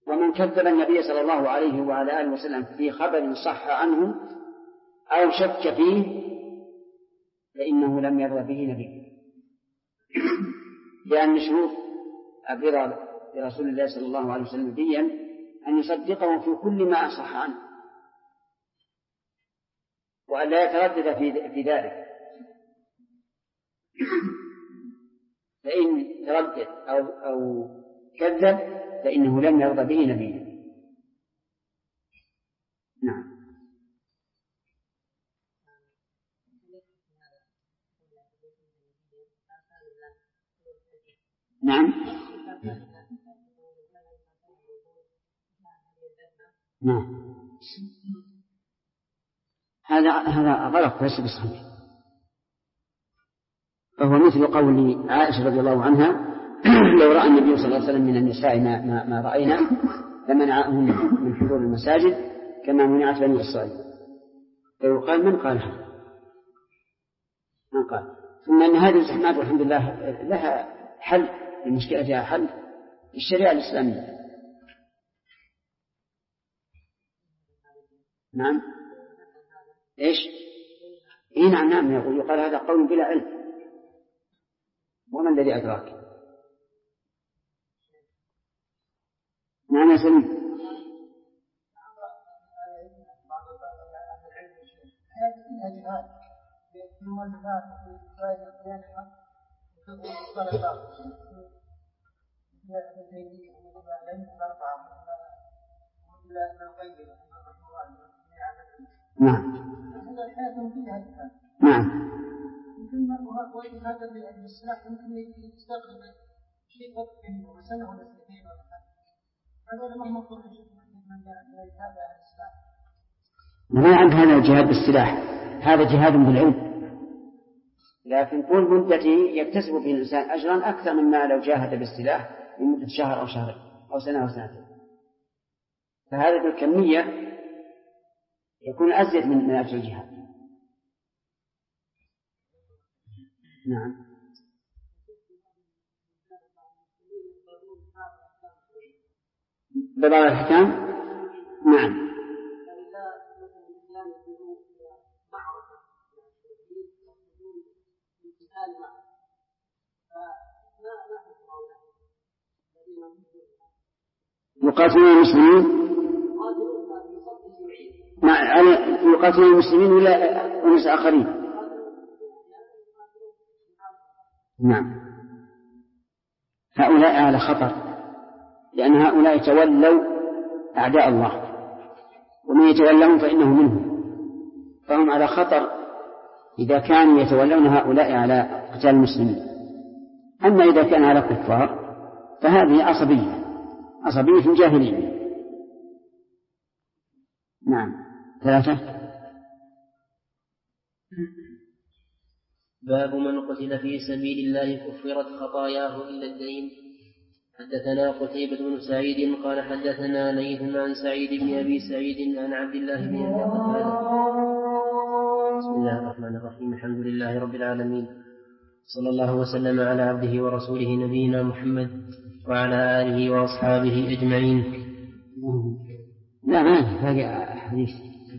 ومن كذب النبي صلى الله عليه وعلى آله وسلم في خبر صح عنه أو شك فيه فإنه لم يرضى به نبي، لأن شروط الرضا برسول الله صلى الله عليه وسلم نبيا أن يصدقه في كل ما صح عنه وأن لا يتردد في ذلك، فإن تردد أو كذب فإنه لم يرضى به نبيا. نعم. نعم. نعم. هذا غلط ليس بصحيح، فهو مثل قول عائشة رضي الله عنها لو رأى النبي صلى الله عليه وسلم من النساء ما رأينا لمنعهم من حضور المساجد كما منعت بني إسرائيل. فيقال من قالها؟ من قال؟ ثم أن هذه الزحمات والحمد لله لها حل، المشكلة فيها حل في الشريعة الإسلامية. نعم. إيش؟ إيه نعم يقال هذا قول بلا علم، وما الذي أدراك؟ نعم يا سليم. نعم. نعم. وإن هذا السلاح ممكن يستخدم شيء وقت وسنة ولا سنتين ولا حاجة، هذا ما مطلوب من هذا السلاح. ما عند هذا الجهاد بالسلاح، هذا جهاد بالعلم، لكن طول مدته يكتسب به الإنسان أجرا أكثر مما لو جاهد بالسلاح لمدة شهر أو شهرين أو سنة أو سنتين، فهذا بالكمية يكون أزيد من أجر الجهاد. نعم. ببعض الأحكام. نعم. يقاتلون المسلمين يقاتلون المسلمين ولا أناس آخرين؟ نعم. هؤلاء على خطر، لأن هؤلاء تولوا أعداء الله، ومن يتولهم فإنه منهم، فهم على خطر إذا كانوا يتولون هؤلاء على قتال المسلمين. أما إذا كان على كفار فهذه عصبية جاهلية. نعم. 3. باب من قتل في سبيل الله كفرت خطاياه إلا الدين. حدثنا قتيبة بن سعيد قال حدثنا ليث عن سعيد بن أبي سعيد عن عبد الله بن أبي قتادة. بسم الله الرحمن الرحيم. الحمد لله رب العالمين، صلى الله وسلم على عبده ورسوله نبينا محمد وعلى آله وأصحابه أجمعين. لا ما هذا حديث.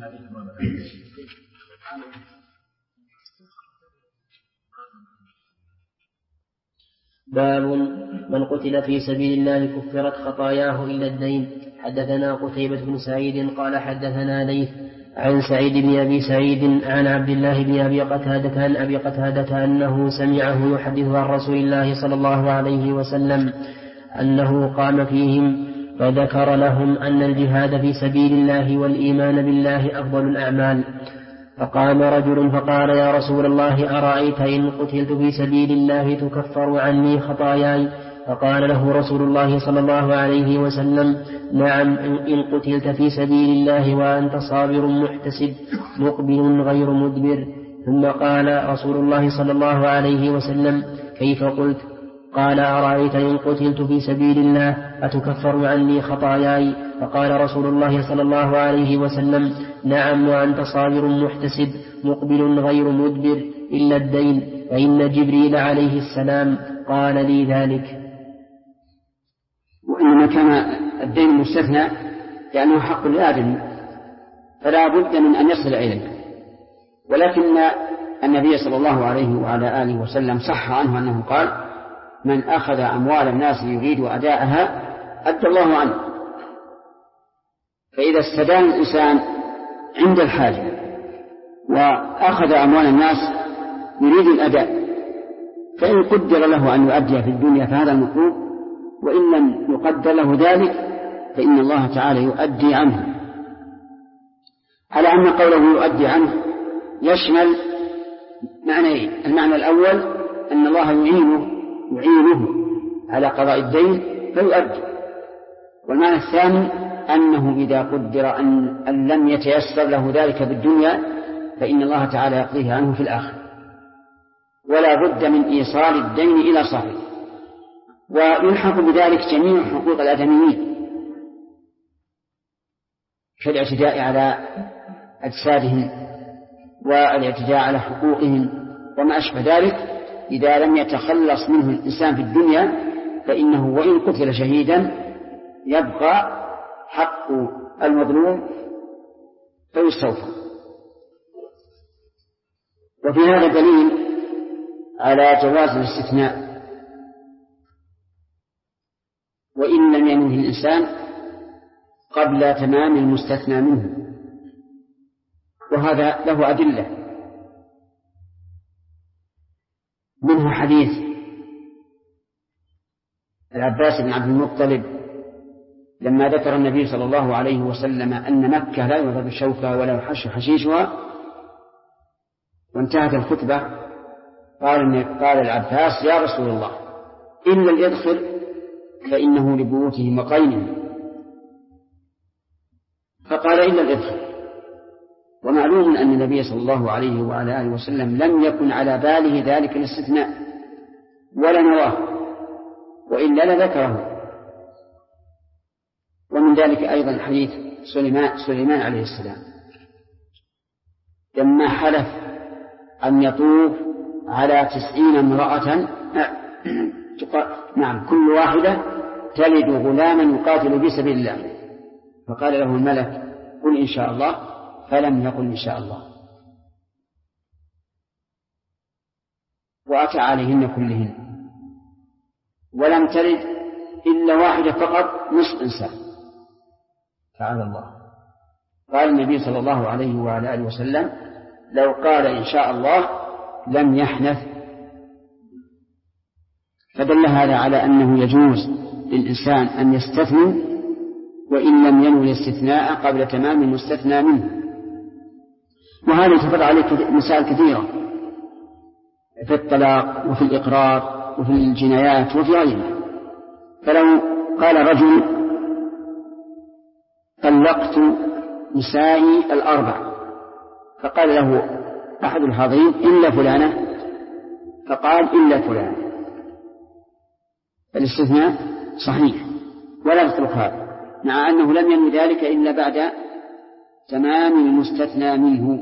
باب من قتل في سبيل الله كفرت خطاياه إلا الدين. حدثنا قتيبة بن سعيد قال حدثنا ليث عن سعيد بن أبي سعيد عن عبد الله بن أبي قتادة عن أبي قتادة أنه سمعه يحدث عن رسول الله صلى الله عليه وسلم أنه قام فيهم فذكر لهم أن الجهاد في سبيل الله والإيمان بالله أفضل الأعمال. فقام رجل فقال يا رسول الله أرأيت إن قتلت في سبيل الله تكفر عني خطاياي؟ فقال له رسول الله صلى الله عليه وسلم نعم إن قتلت في سبيل الله وأنت صابر محتسب مقبل غير مدبر. ثم قال رسول الله صلى الله عليه وسلم كيف قلت؟ قال أرأيت إن قتلت في سبيل الله أتكفر عني خطاياي؟ فقال رسول الله صلى الله عليه وسلم نعم وأنت صابر محتسب مقبل غير مدبر إلا الدين، فإن جبريل عليه السلام قال لي ذلك. وإنما كان الدين المستثنى لأنه حق لآدم فلا بد من أن يصل إليه، ولكن النبي صلى الله عليه وعلى آله وسلم صح عنه أنه قال: من أخذ أموال الناس يريد أداءها أدى الله عنه. فإذا استدان الإنسان عند الحاجة وأخذ أموال الناس يريد الأداء، فإن قدر له أن يؤدي في الدنيا فهذا المطلوب، وإن لم يقدر له ذلك فإن الله تعالى يؤدي عنه، على أن قوله يؤدي عنه يشمل معنيين: المعنى الأول أن الله يعينه على قضاء الدين فيؤدي، والمعنى الثاني أنه إذا قدر أن لم يتيسر له ذلك بالدنيا فإن الله تعالى يقضيه عنه في الآخرة، ولا بد من إيصال الدين إلى صاحبه. ويلحق بذلك جميع حقوق الآدميين كالاعتداء على أجسادهم والاعتداء على حقوقهم وما أشبه ذلك. إذا لم يتخلص منه الإنسان في الدنيا فإنه وإن قتل شهيدا يبقى حق المظلوم فيستوفى. وفي هذا دليل على جواز الاستثناء وإن لم ينوه الإنسان قبل تمام المستثنى منه، وهذا له أدلة، منها حديث العباس بن عبد المطلب لما ذكر النبي صلى الله عليه وسلم أن مكة لا يضرب الشوكة ولا يحش حشيشها، وانتهت الخطبة قال العباس: يا رسول الله، إلا الإذخر فإنه لبيوتهم وقينهم. فقال: إلا الإذخر. ومعلوم أن النبي صلى الله عليه وعلى آله وسلم لم يكن على باله ذلك الاستثناء ولا نواه، وإلا لذكره. ومن ذلك أيضا حديث سليمان عليه السلام لما حلف أن يطوف على 90 امرأة كل واحدة تلد غلاما يقاتل في سبيل الله، فقال له الملك: قل إن شاء الله، فلم يقل إن شاء الله، وأتى عليهن كلهن، ولم تلد إلا واحدة فقط نصف إنسان. تعالى الله. قال النبي صلى الله عليه وعلى آله وسلم: لو قال إن شاء الله لم يحنث. فدل هذا على أنه يجوز للإنسان أن يستثني وإن لم ينوي الاستثناء قبل تمام المستثنى منه. وهذا يتفرع عليه مسائل كثيرة في الطلاق وفي الإقرار وفي الجنايات وفي غيرها. فلو قال رجل: طلقت نسائي 4، فقال له أحد الحاضرين: إلا فلانة، فقال: إلا فلانة، الاستثناء صحيح ولا يطلق هذا، مع أنه لم ينوي ذلك إلا بعد تمام المستثنى منه.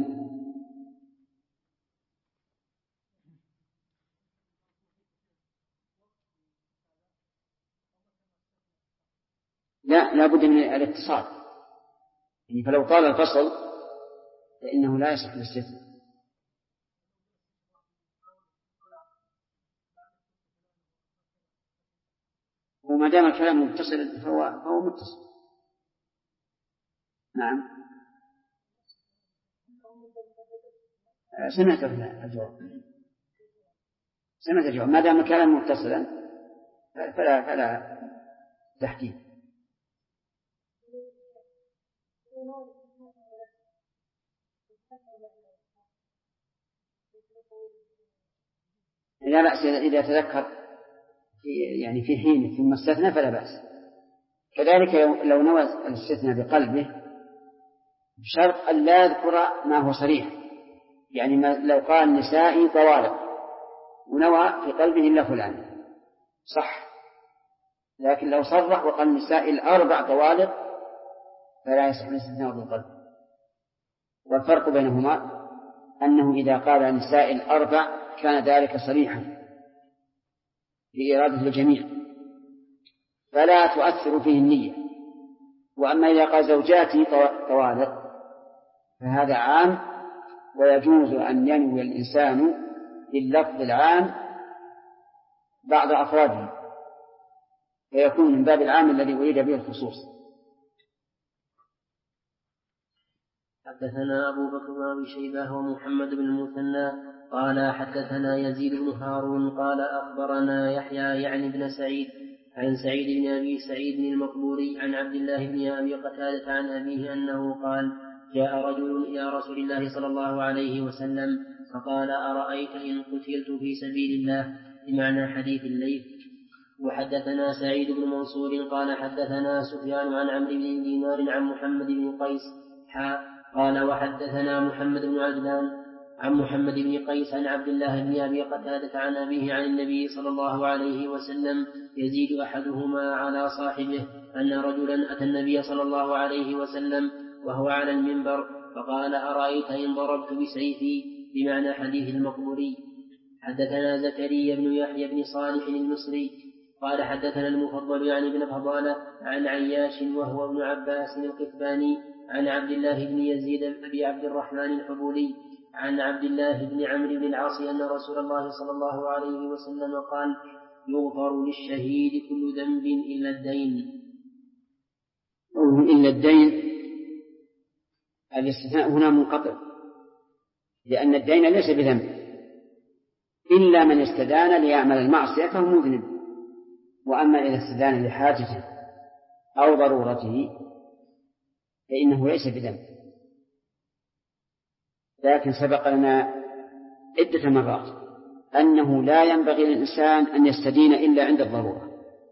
لا بد من الاتصال، يعني فلو طال الفصل فإنه لا يصح الاستثناء. وما دام الكلام متصل فهو متصل. نعم. سمعت الجواب. ما دام الكلام متصلا فلا تحديد. لا بأس إذا تذكر في حين ثم استثنى فلا بأس. كذلك لو نوى الاستثناء بقلبه بشرط أن لا يذكر ما هو صريح، يعني لو قال نسائي طوالق ونوى في قلبه إلا فلان صح، لكن لو صرح وقال نسائي 4 طوالق فلا يصح الاستثناء بالقلب. والفرق بينهما أنه إذا قال نسائي 4 كان ذلك صريحا بإرادة الجميع فلا تؤثر فيه النية، وأما إذا قال زوجاتي طوالق فهذا عام، ويجوز أن ينوي الإنسان باللفظ العام بعض أفراده، فيكون من باب العام الذي أريد به الخصوص. حدثنا أبو بكر بن أبي شيبة ومحمد بن المثنى قال حدثنا يزيد بن هارون قال أخبرنا يحيى يعني بن سعيد عن سعيد بن أبي سعيد المقبوري عن عبد الله بن أبي قتادة عن أبيه أنه قال جاء رجل إلى رسول الله صلى الله عليه وسلم فقال أرأيت إن قتلت في سبيل الله، بمعنى حديث الليث. وحدثنا سعيد بن منصور قال حدثنا سفيان عن عمرو بن دينار عن محمد بن قيس قال وحدثنا محمد بن عجلان عن محمد بن قيس عن عبد الله بن أبي قتادة عن أبيه عن النبي صلى الله عليه وسلم يزيد أحدهما على صاحبه أن رجلا أتى النبي صلى الله عليه وسلم وهو على المنبر فقال أرأيت إن ضربت بسيفي، بمعنى حديث المقبوري. حدثنا زكريا بن يحيى بن صالح المصري قال حدثنا المفضل يعني بن فضالة عن عياش وهو ابن عباس القتباني عن عبد الله بن يزيد أبي عبد الرحمن الحبولي عن عبد الله بن عمرو بن العاص أن رسول الله صلى الله عليه وسلم قال يغفر للشهيد كل ذنب إلا الدين. إلا الدين الاستثناء هنا منقطع، لأن الدين ليس بذنب إلا من استدان ليعمل المعصية فهو مذنب، وأما إذا استدان لحاجته أو ضرورته فإنه ليس بذنب. لكن سبق لنا عدة مرات أنه لا ينبغي للإنسان أن يستدين إلا عند الضرورة.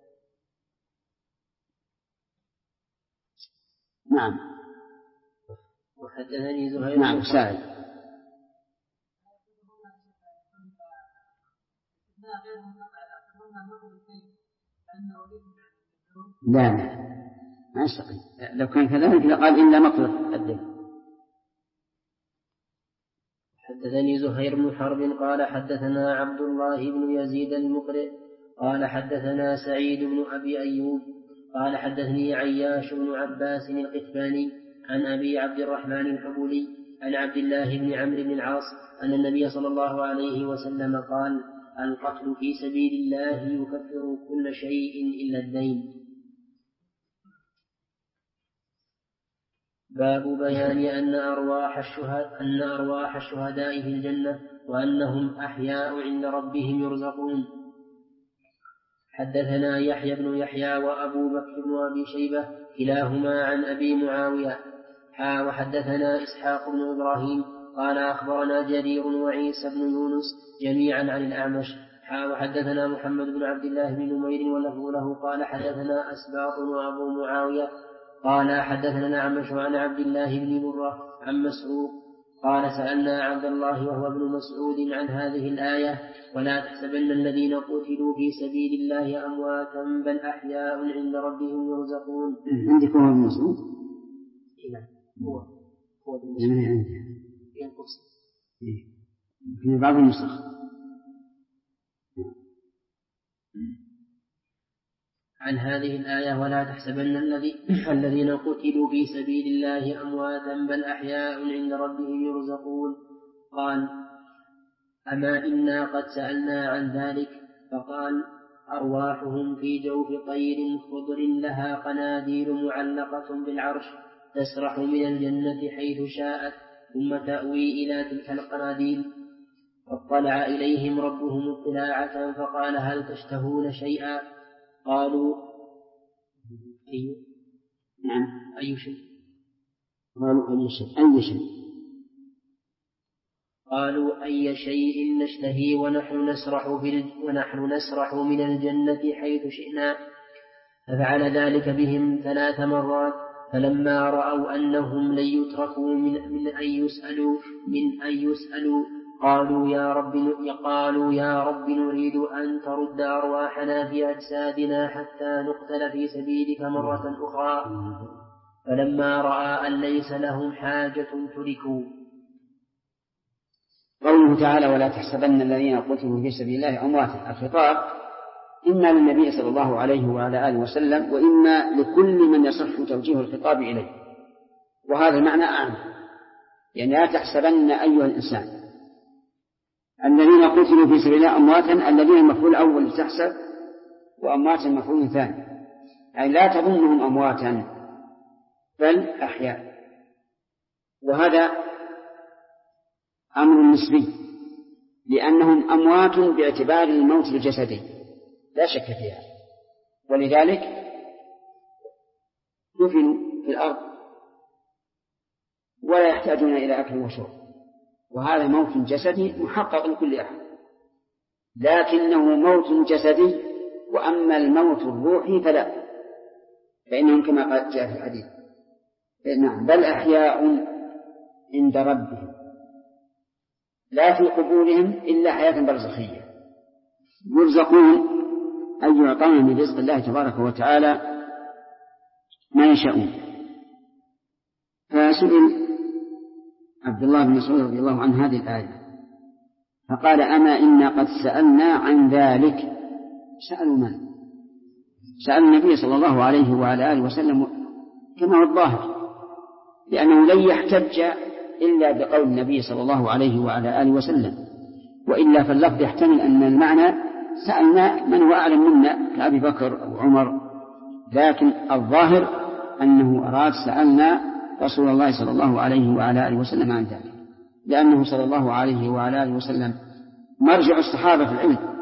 نعم. وحدثني زهير نعم سائل. لا ما يستقيم، لو كان كذلك لقال إلا مطلق الدين. حدثني زهير بن حرب قال حدثنا عبد الله بن يزيد المقرئ قال حدثنا سعيد بن أبي أيوب قال حدثني عياش بن عباس القتباني عن أبي عبد الرحمن الحبولي عن عبد الله بن عمرو بن العاص أن النبي صلى الله عليه وسلم قال القتل في سبيل الله يكفر كل شيء إلا الدين. باب بيان أن أرواح الشهداء في الجنة وأنهم أحياء عند ربهم يرزقون. حدثنا يحيى بن يحيى وأبو بكر بن أبي شيبة كلاهما عن أبي معاوية وحدثنا إسحاق بن إبراهيم قال أخبرنا جرير وعيسى بن يونس جميعا عن الأعمش وحدثنا محمد بن عبد الله بن نمير وله له قال حدثنا أسباط وأبو معاوية قال حدثنا الأعمش عن عبد الله بن مرة عن مسروق قال سألنا عبد الله وهو ابن مسعود عن هذه الآية ولا تحسبن الذين قتلوا في سبيل الله أمواتا بل أحياء عند ربهم يرزقون. عندكم ابن مسعود؟ هو ابن مسعود ينقص في بعض النسخ. عن هذه الآية ولا تحسبن الذين قتلوا في سبيل الله أمواتا بل أحياء عند ربهم يرزقون. قال أما إنا قد سألنا عن ذلك فقال أرواحهم في جوف طير خضر لها قناديل معلقة بالعرش تسرح من الجنة حيث شاءت ثم تأوي إلى تلك القناديل. فاطلع إليهم ربهم اطلاعة فقال هل تشتهون شيئا؟ قالوا أي شيء؟ قالوا أي شيء؟ قالوا أي شيء نشتهي ونحن نسرح من الجنة حيث شئنا. ففعل ذلك بهم 3 مرات فلما رأوا أنهم لن يتركوا من أن يسألوا قالوا يا رب نريد أن ترد أرواحنا في أجسادنا حتى نقتل في سبيلك مرة أخرى. فلما رأى أن ليس لهم حاجة تركوا. قوله تعالى ولا تحسبن الذين قتلوا في سبيل الله أمواتا، الخطاب إما للنبي صلى الله عليه وعلى آله وسلم، وإما لكل من يصح توجيه الخطاب إليه، وهذا المعنى أعم. يعني لا تحسبن أيها الإنسان الذين قتلوا في سبيل الله أمواتا، الذين المفعول الأول تحسب، وأمواتا المفعول ثاني، يعني لا تظنهم أمواتا بل أحياء. وهذا أمر نسبي، لأنهم أموات باعتبار الموت الجسدي لا شك فيها، ولذلك دفنوا في الأرض ولا يحتاجون إلى أكل وشرب، وهذا موت جسدي محقق لكل أحد، لكنه موت جسدي. وأما الموت الروحي فإنهم كما قال جاء في الحديث نعم بل أحياء عند ربهم لا في قبورهم إلا حياة برزخية يرزقون أن يعطون من رزق الله تبارك وتعالى ما يشاءون. فسئل عبد الله بن مسعود رضي الله عنه هذه الآية فقال أما إنا قد سألنا عن ذلك. سألوا من؟ سأل النبي صلى الله عليه وعلى آله وسلم كما هو الظاهر، لأنه لن يحتج إلا بقول النبي صلى الله عليه وعلى آله وسلم، وإلا فاللفظ يحتمل أن المعنى سألنا من هو أعلم منا كأبي بكر أو عمر، لكن الظاهر أنه أراد سألنا رسول الله صلى الله عليه وعلى آله وسلم عن ذلك، لأنه صلى الله عليه وعلى آله وسلم مرجع الصحابة في العلم،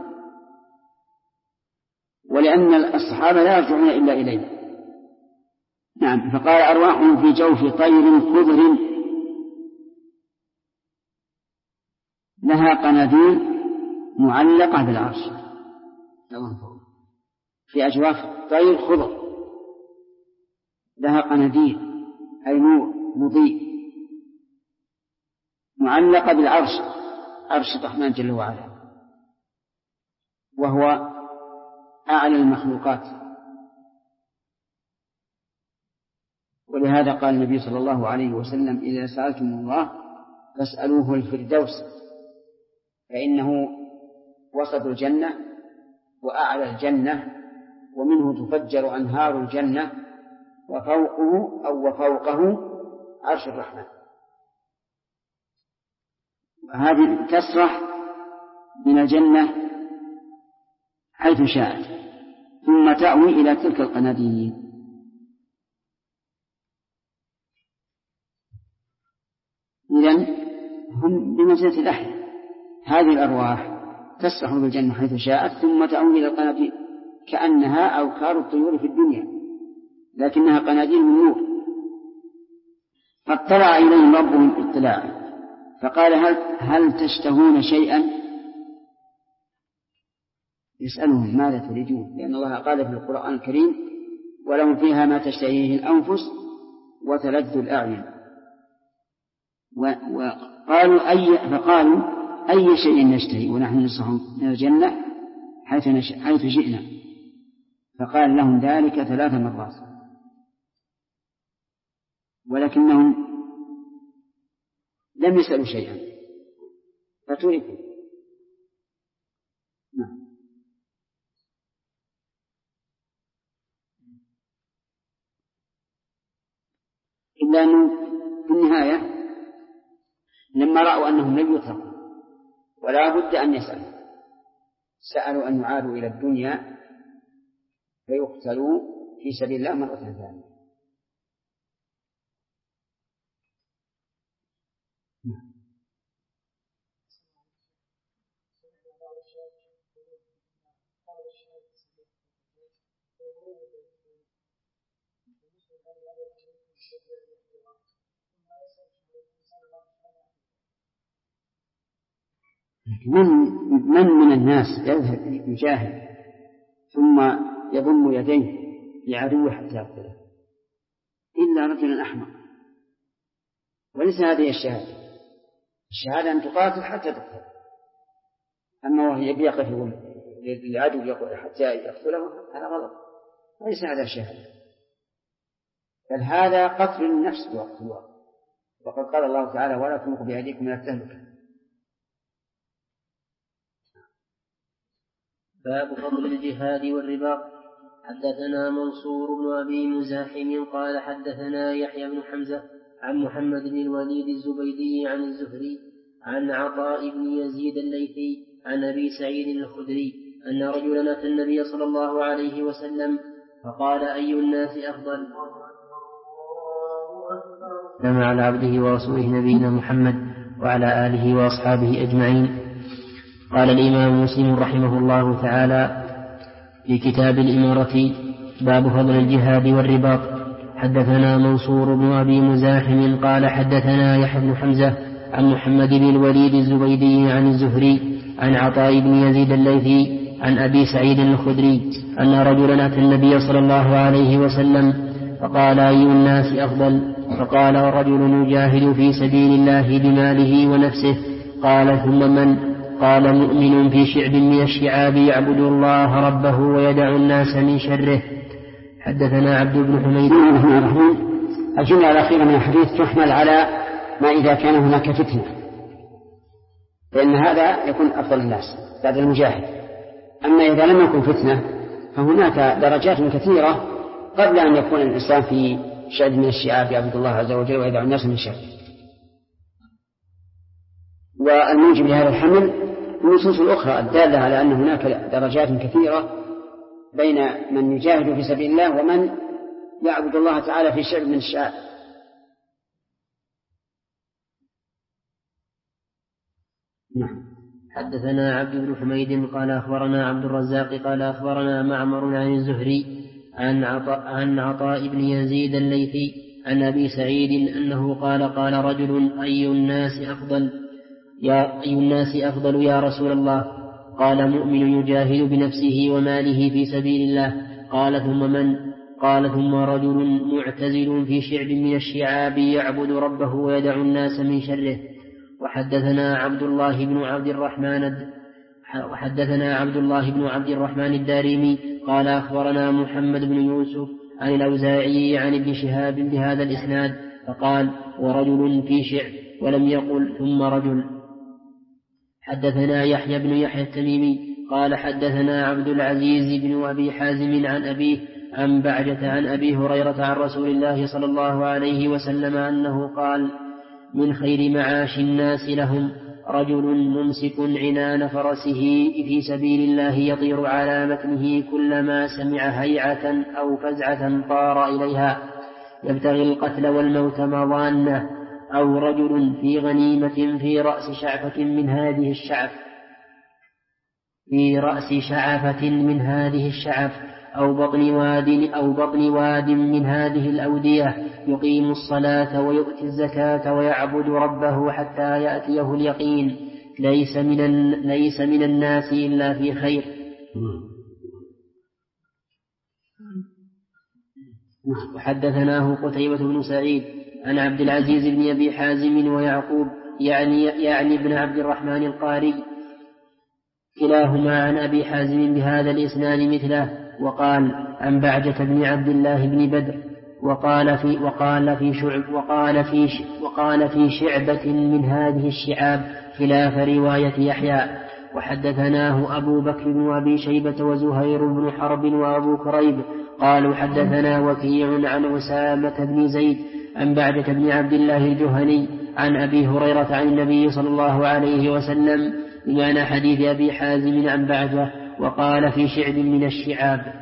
ولأن الصحابة لا يرجعون إلا إليه. نعم. فقال أرواح في جوف طير خضر لها قناديل معلقة بالعرش. في أجواف طير خضر لها قناديل أي نور مضيء معلقة بالعرش، عرش الرحمن جل وعلا، وهو أعلى المخلوقات. ولهذا قال النبي صلى الله عليه وسلم إذا سألتم الله فاسألوه الفردوس، فإنه وسط الجنة وأعلى الجنة، ومنه تفجر أنهار الجنة، وفوقه أو وفوقه عرش الرحمن. هذه تسرح من الجنة حيث شاءت ثم تأوي إلى تلك القناديل. إذن هم بمنزلة الأحياء، هذه الأرواح تسرح بالجنة حيث شاءت ثم تأوي إلى القناديل كأنها أوكار الطيور في الدنيا، لكنها قناديل من نور. فاطلع إليهم ربهم اطلاعا فقال هل تشتهون شيئا؟ يسألهم ماذا تريدون، لأن الله قال في القرآن الكريم ولهم فيها ما تشتهيه الأنفس وتلذ الأعين. فقالوا أي شيء نشتهي ونحن نصح من الجنة حيث جئنا. فقال لهم ذلك 3 مرات، ولكنهم لم يسألوا شيئا فتركوا. نعم. إلا أنه في النهاية لما رأوا أنهم لم يتركوا ولا بد أن يسألوا، سألوا أن يعادوا إلى الدنيا فيقتلوا في سبيل الله مرة ثانية. من الناس يذهب يجاهد ثم يضم يديه لعدوه حتى يقتله إلا رجل أحمق؟ وليس هذه الشهادة أن تقاتل حتى تقتل، أما وهي يقف للعدو حتى يقتله هذا غلط، وليس هذا الشهادة، بل هذا قتل النفس بوقت الوقت. وقد قال الله تعالى ولا تلقوا بأيديكم إلى التهلكة. باب فضل الجهاد والرباط. حدثنا منصور بن أبي مزاحم قال حدثنا يحيى بن حمزة عن محمد بن الوليد الزبيدي عن الزهري عن عطاء بن يزيد الليثي عن أبي سعيد الخدري أن رجلا أتى النبي صلى الله عليه وسلم فقال أي الناس أفضل؟ سلام على عبده ورسوله نبينا محمد وعلى آله وأصحابه أجمعين. قال الإمام مسلم رحمه الله تعالى في كتاب الإمارة باب فضل الجهاد والرباط. حدثنا منصور بن أبي مزاحم قال حدثنا يحيى بن حمزة عن محمد بن الوليد الزبيدي عن الزهري عن عطاء بن يزيد الليثي عن أبي سعيد الخدري أن رجلا أتى النبي صلى الله عليه وسلم فقال أي الناس أفضل؟ فقال رجل يجاهد في سبيل الله بماله ونفسه. قال ثم من؟ قال مؤمن في شعب من الشعاب يعبد الله ربه ويدع الناس من شره. حدثنا عبد بن حميد. الجملة الأخيرة من الحديث تحمل على ما إذا كان هناك فتنة، لأن هذا يكون أفضل الناس بعد المجاهد. أما إذا لم يكن فتنة فهناك درجات كثيرة قبل أن يكون الإنسان في شعب من الشعاب يعبد الله عز وجل ويدع الناس من شره. والموجب لهذا الحمل النصوص الأخرى الدالة على أن هناك درجات كثيرة بين من يجاهد في سبيل الله ومن يعبد الله تعالى في شعب من الشعاب. حدثنا عبد بن حميد قال أخبرنا عبد الرزاق قال أخبرنا معمر عن الزهري عن عطاء بن يزيد الليثي عن أبي سعيد أنه قال رجل أي الناس أفضل يا رسول الله؟ قال مؤمن يجاهد بنفسه وماله في سبيل الله. قال ثم من؟ قال ثم رجل معتزل في شعب من الشعاب يعبد ربه ويدع الناس من شره. وحدثنا عبد الله بن عبد الرحمن الدارمي قال أخبرنا محمد بن يوسف عن الأوزاعي عن ابن شهاب بهذا الإسناد فقال ورجل في شعب ولم يقل ثم رجل. حدثنا يحيى بن يحيى التميمي قال حدثنا عبد العزيز بن أبي حازم عن أبيه عن بعجة عن أبي هريرة عن رسول الله صلى الله عليه وسلم أنه قال من خير معاش الناس لهم رجل ممسك عنان فرسه في سبيل الله يطير على متنه كلما سمع هيعة أو فزعة طار إليها يبتغي القتل والموت مظانه. أو رجل في غنيمة في رأس شعفة من هذه الشعف أو بطن واد من هذه الأودية يقيم الصلاة ويؤتي الزكاة ويعبد ربه حتى يأتيه اليقين ليس من الناس إلا في خير. وحدثناه قتيبة بن سعيد عن عبد العزيز بن أبي حازم ويعقوب يعني ابن عبد الرحمن القاري كلاهما عن أبي حازم بهذا الإسناد مثله. وقال عن بعجة بن عبد الله بن بدر وقال في شعبة من هذه الشعاب خلاف رواية يحيى. وحدثناه أبو بكر بن أبي شيبة وزهير بن حرب وأبو كريب قالوا حدثنا وكيع عن أسامة بن زيد عن بعجة بن عبد الله الجهني عن أبي هريرة عن النبي صلى الله عليه وسلم بمعنى حديث أبي حازم عن بعجة وقال في شعب من الشعاب.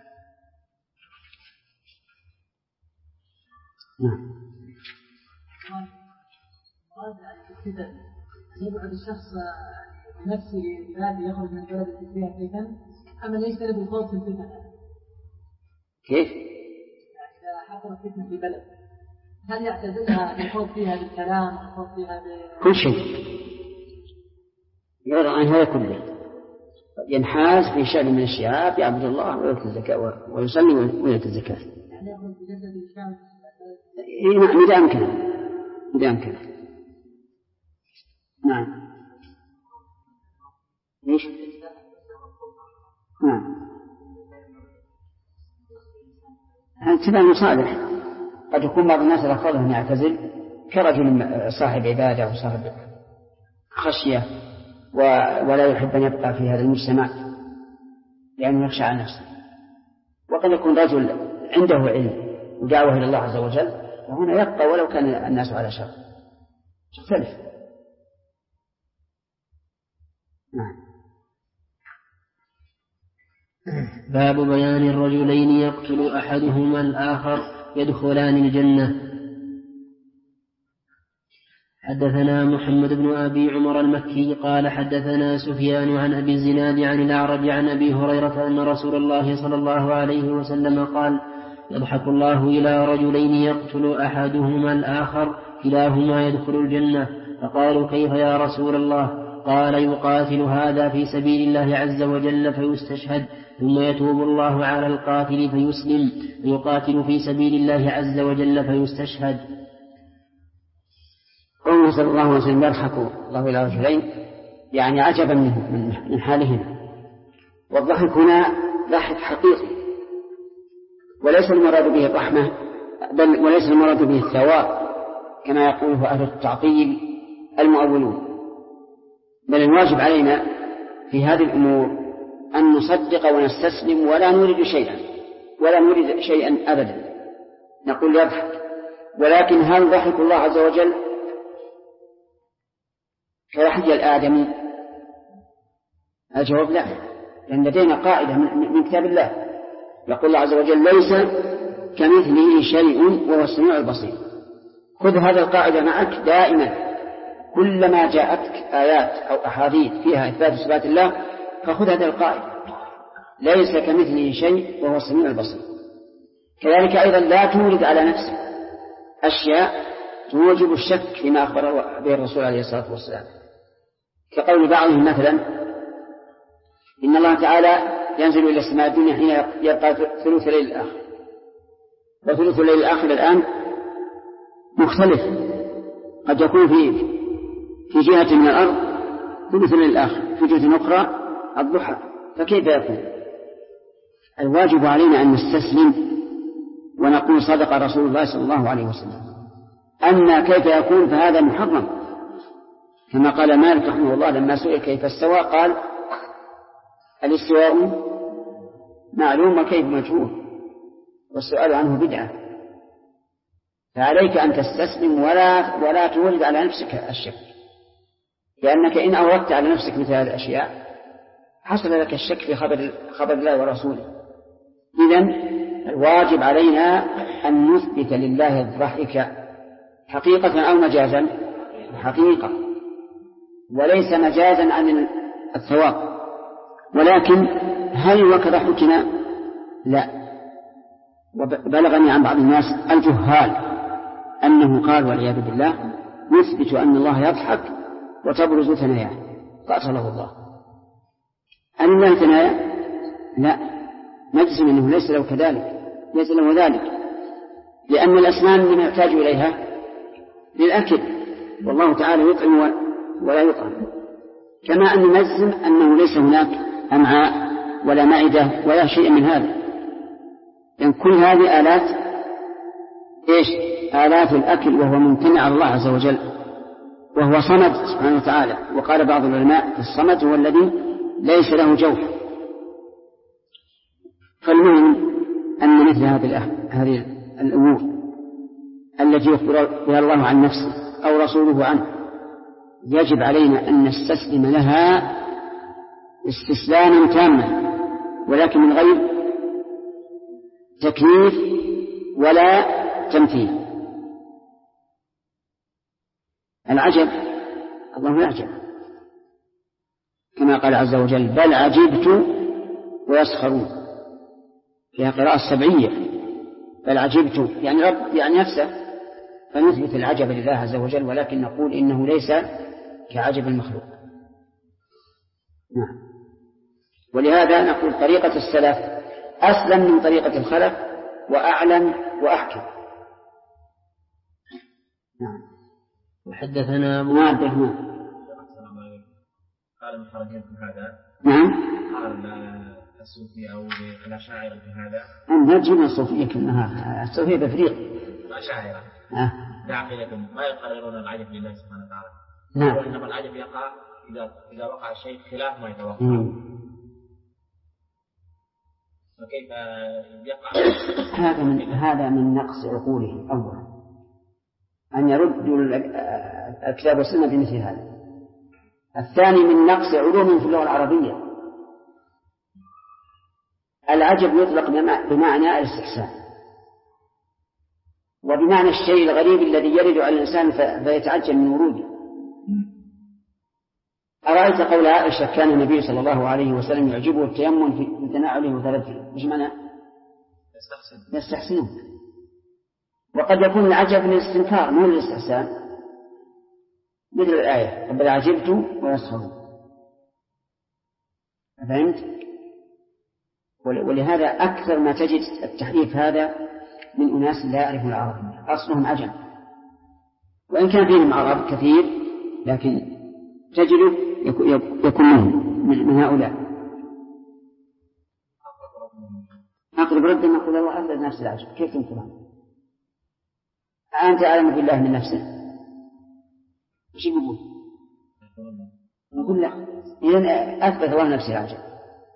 يبعد الشخص نفسه بذاته يخرج من البلد التي فيها فتن أما ليس له الخوف في الفتن؟ كيف؟ يعني إذا حصلت فتنة في بلد هل يعتزلها بالخوف فيها بالكلام والخوف فيها كل شيء يرى عن هذا كله ينحاز في شأن من الشعاب يعبد الله ويؤتي الزكاة ويصلي ويؤتي الزكاة. يعني يخرج بجسد الشام إذا أمكن. نعم. إيش؟ نعم. هذا تبع مصالح. قد يكون بعض الناس رفضه أن يعتزل كرجل صاحب عبادة أو صاحب خشية ولا يحب أن يبقى في هذا المجتمع لأنه يخشى على نفسه. وقد يكون رجل عنده علم ودعوه إلى الله عز وجل وهنا يبقى ولو كان الناس على شر، تختلف. باب بيان الرجلين يقتل أحدهما الآخر يدخلان الجنة. حدثنا محمد بن أبي عمر المكي قال حدثنا سفيان عن أبي الزناد عن الأعرج عن أبي هريرة أن رسول الله صلى الله عليه وسلم قال يضحك الله إلى رجلين يقتل أحدهما الآخر كلاهما يدخل الجنة. فقالوا كيف يا رسول الله؟ قال يقاتل هذا في سبيل الله عز وجل فيستشهد ثم يتوب الله على القاتل فيسلم فيقاتل في سبيل الله عز وجل فيستشهد. قوله صلى الله عليه وسلم يضحك الله إلى رجلين يعني عجبا من حالهما، والضحك هنا ضحك حقيقي وليس المراد به الرحمة بل وليس المراد به الثواب كما يقوله أهل التعطيل المؤولون، بل الواجب علينا في هذه الأمور أن نصدق ونستسلم ولا نريد شيئا أبدا، نقول يضحك. ولكن هل ضحك الله عز وجل كيحيى الآدمي؟ الجواب لا، لأن لدينا قاعدة من كتاب الله يقول الله عز وجل ليس كمثله شيء وهو السميع البصير. خذ هذا القاعدة معك دائما، كلما جاءتك آيات أو أحاديث فيها إثبات صفات الله فخذ هذه القاعدة ليس كمثله شيء وهو السميع البصير. كذلك أيضا لا تورد على نفسك أشياء توجب الشك فيما أخبر به الرسول عليه الصلاة والسلام، كقول بعضهم مثلا إن الله تعالى ينزل إلى السماء الدنيا حين يبقى ثلث الليل الآخر، وثلث الليل الآخر الآن مختلف، قد يكون في جهة من الأرض ثلث الليل الآخر، في جهة أخرى الضحى، فكيف يكون؟ الواجب علينا أن نستسلم ونقول صدق رسول الله صلى الله عليه وسلم. أما كيف يكون فهذا محرم، كما قال مالك رحمه الله لما سئل كيف استوى قال الاستواء معلوم وكيف مجهول والسؤال عنه بدعة. فعليك أن تستسلم ولا تولد على نفسك الشك، لأنك إن أوردت على نفسك مثل هذه الأشياء حصل لك الشك في خبر الله ورسوله. إذن الواجب علينا أن نثبت لله الضحك حقيقة أو مجازا، حقيقة وليس مجازا عن الثواب. ولكن هل وكذا حكنا؟ لا. وبلغني عن بعض الناس الجهال أنه قال والعياذ بالله يثبت أن الله يضحك وتبرز ثناياه، قاتله الله. أن الله ثنايا؟ لا، نجزم أنه ليس له كذلك، ليس له ذلك، لأن الأسنان لم يحتاج إليها للأكل، والله تعالى يطعم ولا يطعم. كما أن نجزم أنه ليس هناك أمعاء ولا معدة ولا شيء من هذا، لأن كل هذه آلات آلات الأكل، وهو ممتنع على الله عز وجل، وهو صمد سبحانه وتعالى. وقال بعض العلماء الصمد هو الذي ليس له جوف. فالمهم أن مثل هذه الأمور التي يخبر بها الله عن نفسه أو رسوله عنه يجب علينا أن نستسلم لها استسلاما تاما، ولكن من غير تكييف ولا تمثيل. العجب الله يعجب، كما قال عز وجل بل عجبت ويسخرون، فيها قراءة سبعية، بل عجبت يعني رب يعني نفسه، فنثبت العجب لله عز وجل، ولكن نقول إنه ليس كعجب المخلوق. نعم. ولهذا نقول طريقة السلف أسلم من طريقة الخلف وأعلم وأحكم. نعم. وحدثنا أبو عبد الرحمن قال مخرجين في هذا. نعم. قال الصوفية أو الأشاعرة في هذا. أنا نجيب الصوفية كلها، الصوفية بفريق. الأشاعرة. بعقيدتهم ما يقررون العجب لله سبحانه وتعالى. نعم. وإنما العجب يقع إذا وقع الشيء خلاف ما يتوقع. فكيف يقع هذا من نقص عقوله أولا أن يردوا الكتاب والسنة بمثل هذا. الثاني من نقص علوم في اللغة العربية. العجب يطلق بمعنى الاستحسان وبمعنى الشيء الغريب الذي يرد على الإنسان فيتعجب من وروده. أرأيت قول عائشة كان النبي صلى الله عليه وسلم يعجبه التيمم في تناوله وترجله، إيش معنى؟ يستحسنه. وقد يكون العجب للاستنكار مو للاستحسان، مثل الآية بل عجبت ويسخرون. فهمت؟ ولهذا أكثر ما تجد التحريف هذا من أناس لا يعرفون العربية، أصلهم عجم، وإن كان فيهم عرب كثير لكن تجد يكون من هؤلاء. أقرب ردا نقول الله أفرد نفس العجب، كيف تنكرها؟ أنت أعلم بالله من نفسه؟ وش يقول؟ نقول لا، إذن أثبت الله نفسه العجب.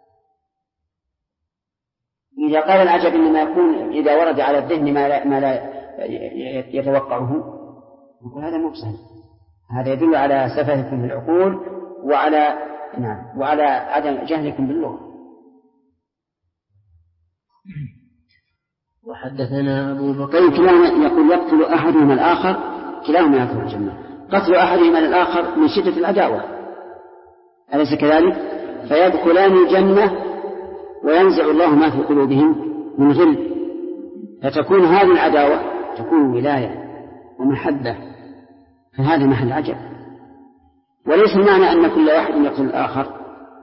إذا قال العجب إنما يكون إذا ورد على الذهن ما لا يتوقعه، نقول هذا مو صحيح، هذا يدل على سفهكم في العقول وعلى عدم جهلكم باللغة. وحدثنا أبو بكر كلاهما يقول يقتل أحدهما الآخر، كلاهما يدخل الجنة. قتل أحدهما الآخر من شدة العداوة، أليس كذلك؟ فيدخلان الجنة وينزع الله ما في قلوبهم من غل، فتكون هذه العداوة تكون ولاية ومحبة، فهذا محل عجب. وليس المعنى أن كل واحد يقتل الآخر،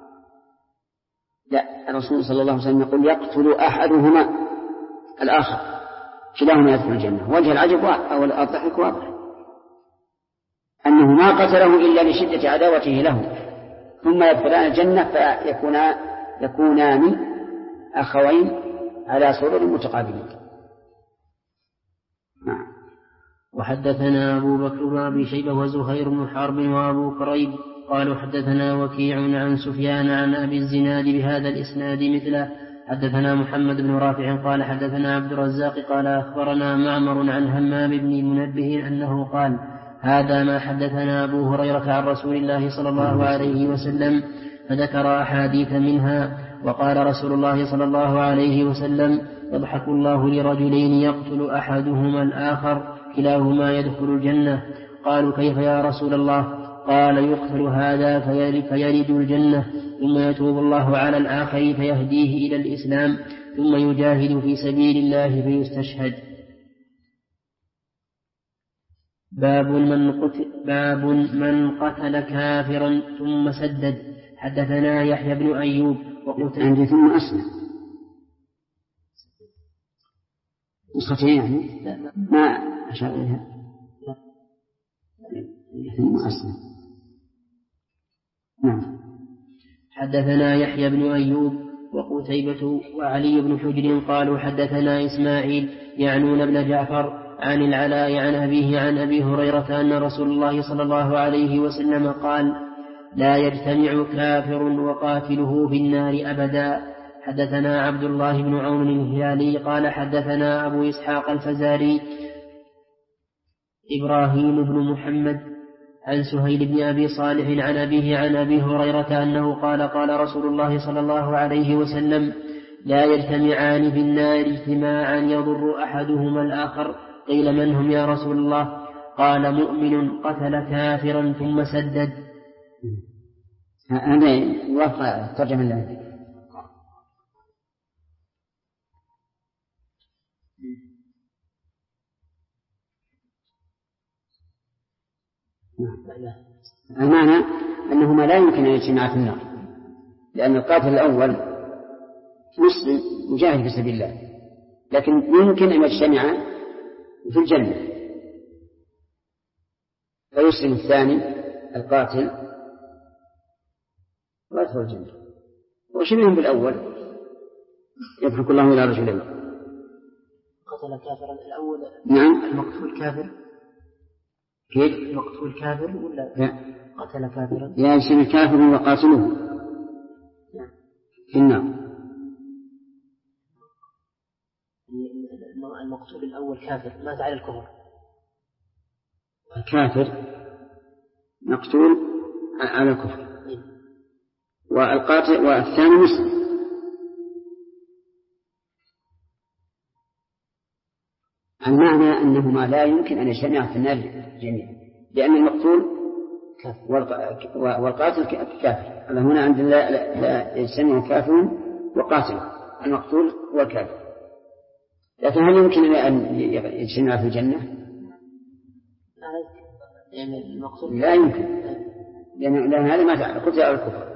لا، الرسول صلى الله عليه وسلم يقول يقتل أحدهما الآخر كلاهما يدخل الجنة. وجه العجب أو الضحك واضح، أنه ما قتله إلا لشدة عداوته له، ثم يدخلان الجنة فيكونان أخوين على سرر متقابلين. وحدثنا أبو بكر بن أبي شيبة وزهير بن حرب وأبو كريب قالوا حدثنا وكيع عن سفيان عن أبي الزناد بهذا الإسناد مثله. حدثنا محمد بن رافع قال حدثنا عبد الرزاق قال أخبرنا معمر عن همام بن منبه أنه قال هذا ما حدثنا أبو هريرة عن رسول الله صلى الله عليه وسلم، فذكر أحاديث منها. وقال رسول الله صلى الله عليه وسلم يضحك الله لرجلين يقتل أحدهما الآخر كلاهما يدخل الجنة. قالوا كيف يا رسول الله؟ قال يقتل هذا فيلد الجنة، ثم يتوب الله على الآخر فيهديه إلى الإسلام، ثم يجاهد في سبيل الله فيستشهد. باب من قتل كافرا ثم سدد. حدثنا يحيى بن أيوب عندي ثم أسلم نسختين يعني ما أشار إليها ثم أسلم. نعم. حدثنا يحيى بن أيوب وقتيبة وعلي بن حجر قالوا حدثنا إسماعيل يعنون بن جعفر عن العلاء عن أبيه عن أبي هريرة أن رسول الله صلى الله عليه وسلم قال لا يجتمع كافر وقاتله في النار أبدا. حدثنا عبد الله بن عون الهلالي قال حدثنا أبو إسحاق الفزاري إبراهيم بن محمد عن سهيل بن أبي صالح عن أبيه عن أبي هريرة أنه قال قال رسول الله صلى الله عليه وسلم لا يجتمعان في النار اجتماعا يضر أحدهما الآخر. قيل من هم يا رسول الله؟ قال مؤمن قتل كافرا ثم سدد. هذا يوافق ترجمة الله. المعنى أنهما لا يمكن أن يجتمعا في النار، لأن القاتل الأول مسلم مجاهد في سبيل الله، لكن يمكن أن يجتمعا في الجنة، فيسلم الثاني القاتل ويدخل الجنة. وشبههم بالأول يضحك الله إلى رجلين. قتل كافرا الأول. نعم. المقتول كافر. كيف؟ المقتول كافر ولا لا. قتل كافرا؟ يجتمع كافر وقاتله في النار. المقتول الأول كافر مات على الكفر. الكافر مقتول على الكفر والقاتل والثاني مسلم. المعنى أنهما لا يمكن أن يجتمعا في النار جميعا، لأن المقتول والقاتل كافر. هنا عندنا لا يجتمع كافر وقاتل، المقتول والكافر. لكن هل يمكن أن يجتمع في الجنة؟ يعني المقتول لا يمكن، لأن هذا ما قتل على الكفر.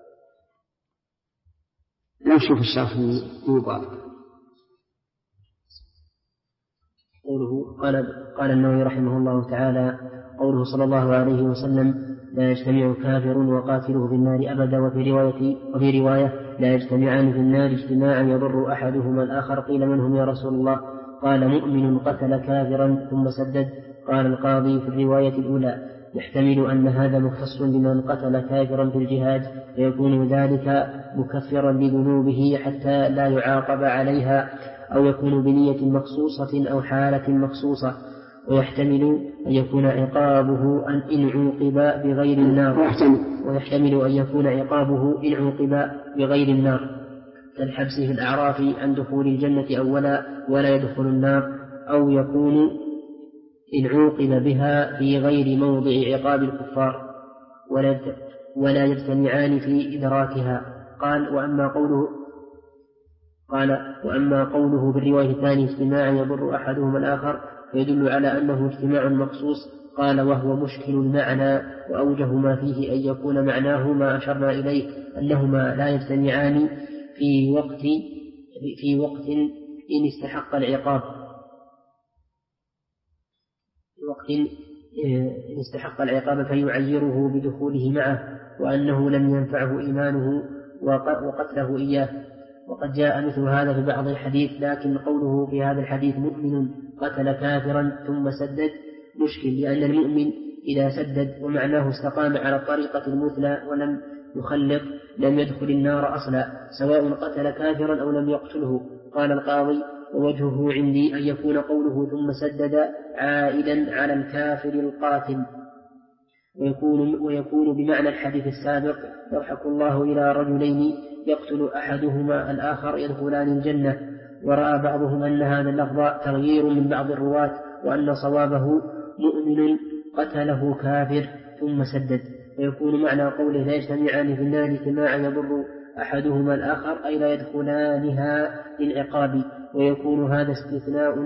نشوف الشرح المبارك. قوله قال النووي رحمه الله تعالى: قوله صلى الله عليه وسلم: لا يجتمع كافر وقاتله في النار أبدا. وفي رواية: لا يجتمعان في النار اجتماعا يضر أحدهما الآخر. قيل: من هم يا رسول الله؟ قال: مؤمن قتل كافرا ثم سدد. قال القاضي في الرواية الأولى: يحتمل أن هذا مختص بمن قتل كافرا في الجهاد، فيكون ذلك مكفرا لذنوبه حتى لا يعاقب عليها، أو يكون بنية مخصوصة أو حالة مخصوصة. ويحتمل أن يكون عقابه إن عوقب بغير النار، ويحتمل أن يكون عقابه إن عوقب بغير النار، كالحبس في الأعراف عن دخول الجنة أولا ولا يدخل النار، أو يكون إن عوقب بها في غير موضع عقاب الكفار ولا يجتمعان في إدراكها. قال: وأما قوله في الرواية الثانية: اجتماعا يضر أحدهما الآخر، فيدل على أنه اجتماع مخصوص. قال: وهو مشكل المعنى، وأوجه ما فيه أن يكون معناه ما أشرنا إليه، أنهما لا يجتمعان في وقت إن استحق العقاب، فيعيره بدخوله معه، وأنه لم ينفعه إيمانه وقتله إياه. وقد جاء مثل هذا في بعض الحديث، لكن قوله في هذا الحديث: مؤمن قتل كافرا ثم سدد مشكل، لأن المؤمن إذا سدد ومعناه استقام على الطريقة المثلى ولم يخلق لم يدخل النار أصلا، سواء قتل كافرا أو لم يقتله. قال القاضي: ووجهه عندي أن يكون قوله ثم سدد عائدا على الكافر القاتل، ويكون بمعنى الحديث السابق: يضحك الله إلى رجلين يقتل أحدهما الآخر يدخلان الجنة. ورأى بعضهم أن هذا اللفظ تغيير من بعض الرواة، وأن صوابه مؤمن قتله كافر ثم سدد، ويكون معنى قوله: لا يجتمعان في النار اجتماعا يضر أحدهما الآخر، أي لا يدخلانها للعقاب. ويكون هذا استثناء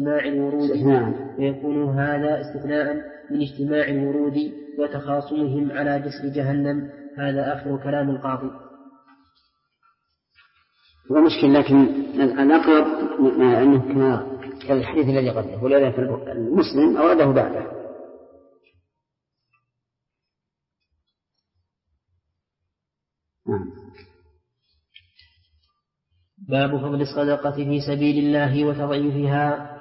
من اجتماع الورود وتخاصمهم على جسر جهنم. هذا آخر كلام القاضي. هو مشكل، لكن الأقرب أنه كالحديث الذي قبله، ولذلك المسلم أورده بعده. باب فضل الصدقة في سبيل الله وتضعيفها.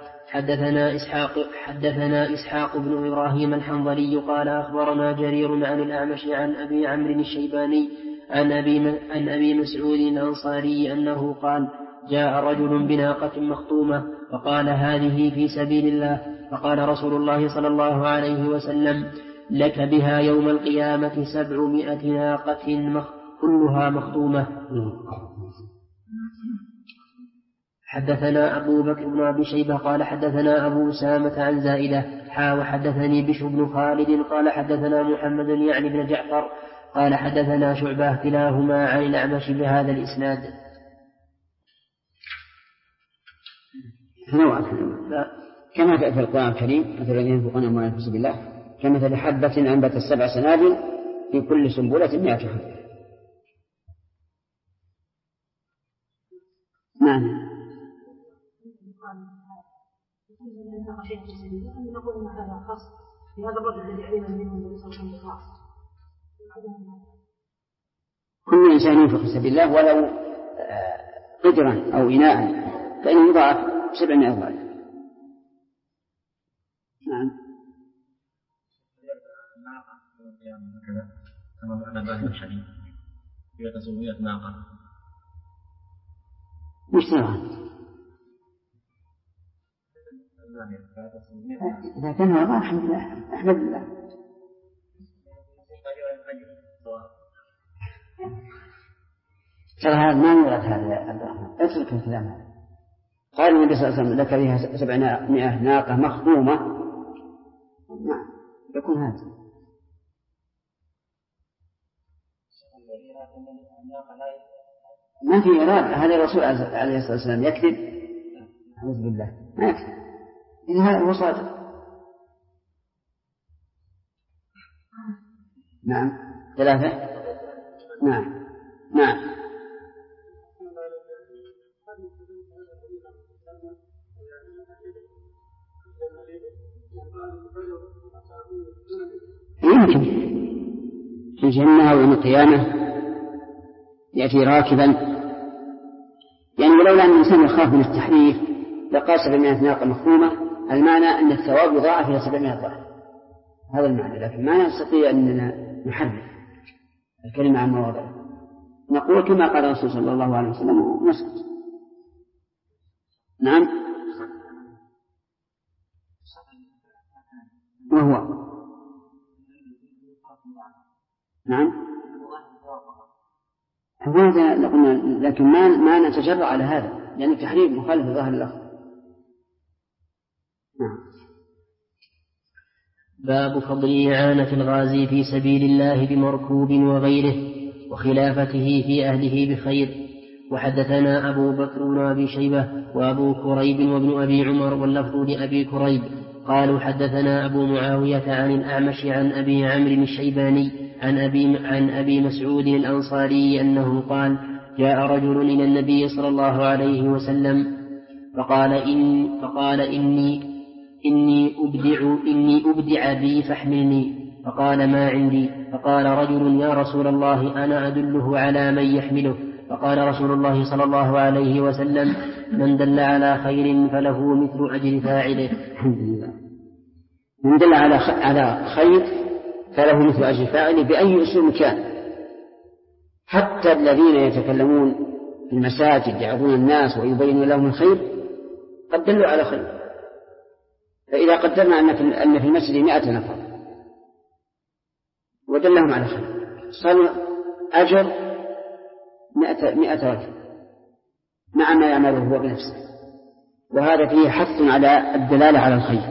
حدثنا إسحاق بن إبراهيم الحنظلي قال: أخبرنا جرير عن الأعمش عن أبي عمرو الشيباني عن أبي مسعود الأنصاري أنه قال: جاء رجل بناقة مخطومة فقال: هذه في سبيل الله. فقال رسول الله صلى الله عليه وسلم: لك بها يوم القيامة 700 ناقة كلها مخطومة. حدثنا أبو بكر بن أبي شيبة قال: حدثنا أبو أسامة عن زائدة وحدثني بشر بن خالد قال: حدثنا محمد يعني بن جعفر قال: حدثنا شعبة كلاهما عن الأعمش بهذا الإسناد. كما في القرآن الكريم: مثل الذين ينفقون أموالهم في سبيل الله كمثل حبة أنبتت 7 سنابل في كل سنبلة 100 حبة. نعم. نقول ان هذا خاص بهذا الرجل الذي علم منه النبي صلى الله عليه وسلم خاص. كل انسان ينفق في سبيل الله ولو قدرا او اناء فانه يضاعف 700 ضعف. نعم. كما معنى ظاهر الحديث: هي 700 ناقة. مش ترى إذا كان هو الحمد لله أحمد الله. ترى هذا ما يورد هذا يا عبد الرحمن، اترك الكلام هذا. قال النبي صلى الله عليه وسلم لك فيها 700 ناقة مخطومة، نعم يكون هذا. ما في إرادة، هذا الرسول عليه الصلاة والسلام يكذب؟ أعوذ بالله ما يكذب، إن هذا هو صادق. نعم 3. نعم نعم. يمكن في الجنة ويوم القيامة يأتي راكبا، يعني ولولا أن الإنسان يخاف من التحريف لقال 700 ناقة مخرومة، المعنى أن الثواب يضاعف إلى 700 ضعف، هذا المعنى. لكن ما نستطيع أننا نحرف الكلمة عن مواضعه، نقول كما قال الرسول صلى الله عليه وسلم ونسكت. نعم. وهو نعم هذا قلنا، لكن ما نتجرأ على هذا لأن التحريف مخالف لظاهر الأخذ. نعم. باب فضل إعانة الغازي في سبيل الله بمركوب وغيره وخلافته في أهله بخير. وحدثنا أبو بكر بن أبي شيبة وأبو كريب وابن أبي عمر واللفظ لأبي كريب قالوا حدثنا أبو معاوية عن الأعمش عن أبي عمرو الشيباني عن أبي مسعود الأنصاري أنه قال جاء رجل إلى النبي صلى الله عليه وسلم فقال إني أبدع بي فاحملني. فقال ما عندي. فقال رجل يا رسول الله أنا أدله على من يحمله. فقال رسول الله صلى الله عليه وسلم من دل على خير فله مثل أجر فاعله. الحمد لله. من دل على خير فله مثل أجر فاعله بأي أسلوب كان. حتى الذين يتكلمون في المساجد يعظون الناس ويبين لهم الخير قد دلوا على خير. فإذا قدرنا أن في المسجد 100 نفر ودلهم على خير صار أجر 100 رجل مع ما يعمله هو بنفسه، وهذا فيه حث على الدلالة على الخير،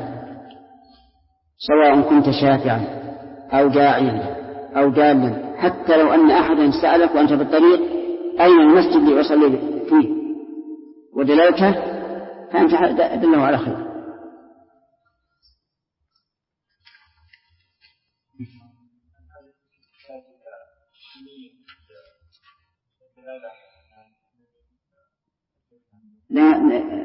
سواء كنت شافعا أو داعيا أو دالا. حتى لو أن أحدا سألك وأنت في الطريق أين المسجد اللي أصلي فيه ودللته فأنت دله على خير. لا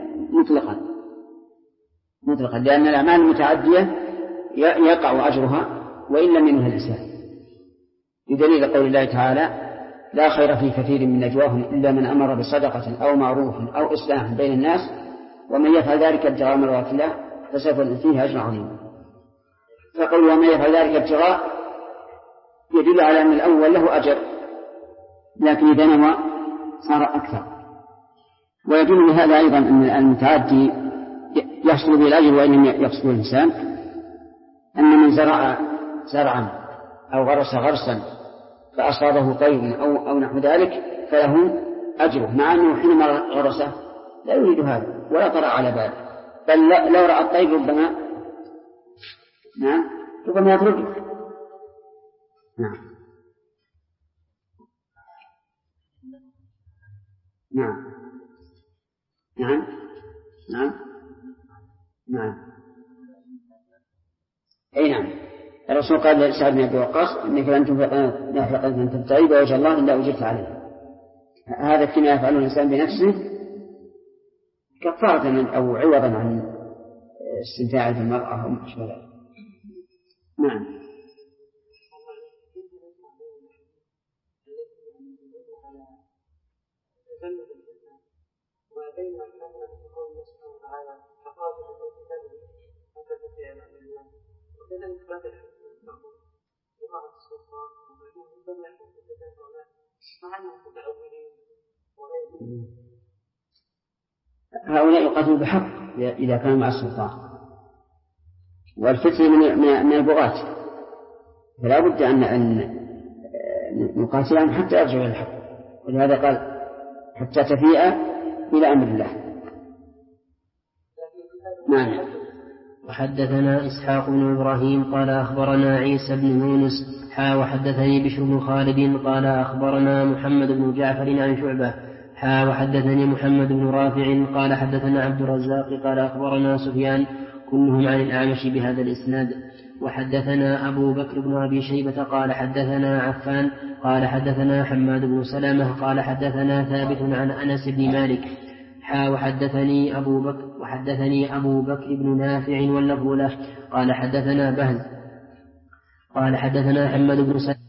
مطلقا لأن الأعمال المتعدية يقع أجرها وإن لم ينهى الإنسان، بدليل قول الله تعالى لا خير في كثير من نجواهم إلا من أمر بصدقة أو معروف أو إصلاح بين الناس ومن يفعل ذلك ابتغاء مرضات الله فسوف فيه أجر عظيم. فقول ومن يفعل ذلك ابتغاء يدل على أن الأول له أجر، لكن إذا نوى صار أكثر. ويدل بهذا أيضا أن المتعدي يحصل به الأجر وإن لم يقصده الإنسان، أن من زرع زرعا أو غرس غرسا فأصابه طير أو نحو ذلك فله أجره، مع أنه حينما غرسه لا يريد هذا ولا طرأ على باله، بل لو رأى الطير ربما يطرده. أي نعم. الرسول قال لسعد بن أبي وقاص إنك لن تنفق نفقة أن تبتغي بوجه الله إلا أجرت عليه. هذا كما يفعله الإنسان بنفسه كفارة أو عوضا عن استمتاع بالمرأة أو ما أشبه ذلك. نعم. هؤلاء يقاتلون بحق إذا كانوا مع السلطان، والفتنة من البغاة، فلا بد أن نقاتلهم حتى يرجعوا إلى الحق، ولهذا قال حتى تفيء إلى أمر الله. نعم. وحدثنا إسحاق بن إبراهيم قال أخبرنا عيسى بن يونس وحدثني بشر بن خالد قال أخبرنا محمد بن جعفر عن شعبة وحدثني محمد بن رافع قال حدثنا عبد الرزاق قال أخبرنا سفيان كلهم عن الأعمش بهذا الإسناد. وحدثنا أبو بكر بن أبي شيبة قال حدثنا عفان قال حدثنا حماد بن سلمة قال حدثنا ثابت عن أنس بن مالك وحدثني أبو بكر بن نافع واللفظ له قال حدثنا بهز قال حدثنا حماد بن سلمة